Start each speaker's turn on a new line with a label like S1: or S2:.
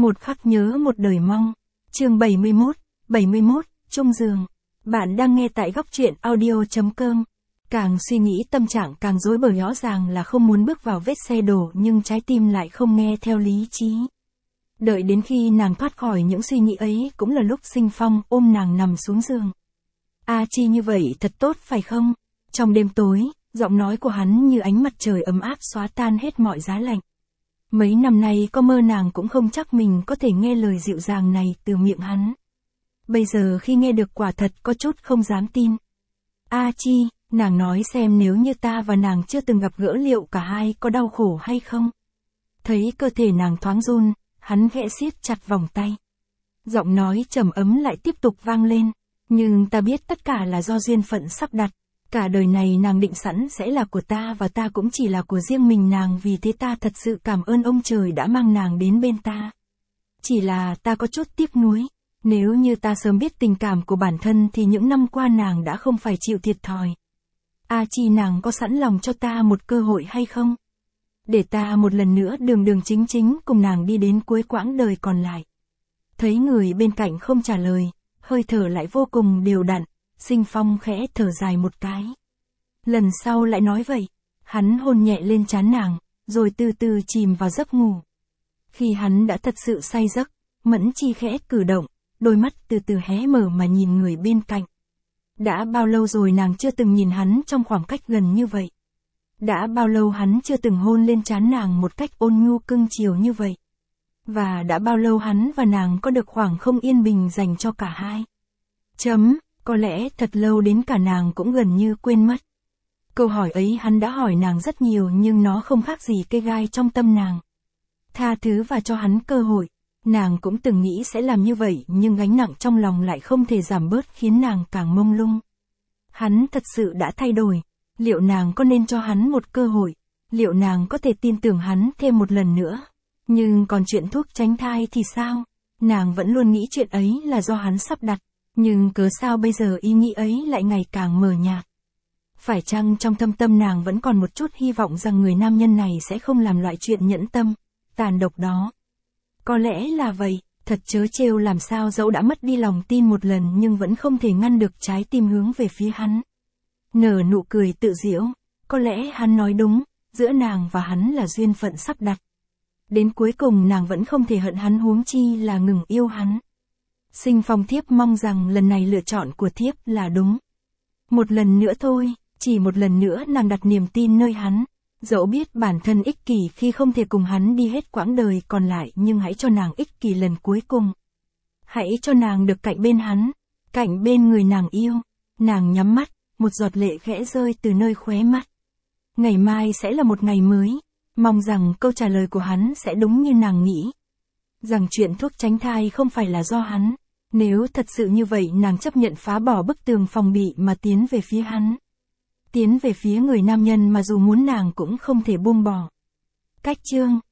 S1: Một khắc nhớ một đời mong. Chương 71, chung giường. Bạn đang nghe tại góc truyện audio.com. Càng suy nghĩ tâm trạng càng rối bời, rõ ràng là không muốn bước vào vết xe đổ nhưng trái tim lại không nghe theo lý trí. Đợi đến khi nàng thoát khỏi những suy nghĩ ấy cũng là lúc Sinh Phong ôm nàng nằm xuống giường. A Chi, như vậy thật tốt phải không? Trong đêm tối, giọng nói của hắn như ánh mặt trời ấm áp xóa tan hết mọi giá lạnh. Mấy năm nay có mơ nàng cũng không chắc mình có thể nghe lời dịu dàng này từ miệng hắn. Bây giờ khi nghe được quả thật có chút không dám tin. A Chi, nàng nói xem nếu như ta và nàng chưa từng gặp gỡ liệu cả hai có đau khổ hay không? Thấy cơ thể nàng thoáng run, hắn khẽ siết chặt vòng tay. Giọng nói trầm ấm lại tiếp tục vang lên. Nhưng ta biết tất cả là do duyên phận sắp đặt. Cả đời này nàng định sẵn sẽ là của ta và ta cũng chỉ là của riêng mình nàng, vì thế ta thật sự cảm ơn ông trời đã mang nàng đến bên ta. Chỉ là ta có chút tiếc nuối. Nếu như ta sớm biết tình cảm của bản thân thì những năm qua nàng đã không phải chịu thiệt thòi. A Chi, nàng có sẵn lòng cho ta một cơ hội hay không? Để ta một lần nữa đường chính chính cùng nàng đi đến cuối quãng đời còn lại. Thấy người bên cạnh không trả lời, hơi thở lại vô cùng đều đặn, Sinh Phong khẽ thở dài một cái. Lần sau lại nói vậy, hắn hôn nhẹ lên trán nàng, rồi từ từ chìm vào giấc ngủ. Khi hắn đã thật sự say giấc, Mẫn Chi khẽ cử động, đôi mắt từ từ hé mở mà nhìn người bên cạnh. Đã bao lâu rồi nàng chưa từng nhìn hắn trong khoảng cách gần như vậy? Đã bao lâu hắn chưa từng hôn lên trán nàng một cách ôn nhu cưng chiều như vậy? Và đã bao lâu hắn và nàng có được khoảng không yên bình dành cho cả hai? Có lẽ thật lâu đến cả nàng cũng gần như quên mất. Câu hỏi ấy hắn đã hỏi nàng rất nhiều nhưng nó không khác gì cây gai trong tâm nàng. Tha thứ và cho hắn cơ hội. Nàng cũng từng nghĩ sẽ làm như vậy nhưng gánh nặng trong lòng lại không thể giảm bớt khiến nàng càng mông lung. Hắn thật sự đã thay đổi. Liệu nàng có nên cho hắn một cơ hội? Liệu nàng có thể tin tưởng hắn thêm một lần nữa? Nhưng còn chuyện thuốc tránh thai thì sao? Nàng vẫn luôn nghĩ chuyện ấy là do hắn sắp đặt. Nhưng cớ sao bây giờ ý nghĩ ấy lại ngày càng mờ nhạt? Phải chăng trong thâm tâm nàng vẫn còn một chút hy vọng rằng người nam nhân này sẽ không làm loại chuyện nhẫn tâm, tàn độc đó? Có lẽ là vậy, thật trớ trêu làm sao dẫu đã mất đi lòng tin một lần nhưng vẫn không thể ngăn được trái tim hướng về phía hắn. Nở nụ cười tự giễu, có lẽ hắn nói đúng, giữa nàng và hắn là duyên phận sắp đặt. Đến cuối cùng nàng vẫn không thể hận hắn, huống chi là ngừng yêu hắn. Sinh Phong, thiếp mong rằng lần này lựa chọn của thiếp là đúng. Một lần nữa thôi, chỉ một lần nữa nàng đặt niềm tin nơi hắn. Dẫu biết bản thân ích kỷ khi không thể cùng hắn đi hết quãng đời còn lại nhưng hãy cho nàng ích kỷ lần cuối cùng. Hãy cho nàng được cạnh bên hắn, cạnh bên người nàng yêu. Nàng nhắm mắt, một giọt lệ khẽ rơi từ nơi khóe mắt. Ngày mai sẽ là một ngày mới. Mong rằng câu trả lời của hắn sẽ đúng như nàng nghĩ. Rằng chuyện thuốc tránh thai không phải là do hắn. Nếu thật sự như vậy nàng chấp nhận phá bỏ bức tường phòng bị mà tiến về phía hắn. Tiến về phía người nam nhân mà dù muốn nàng cũng không thể buông bỏ. Cách chương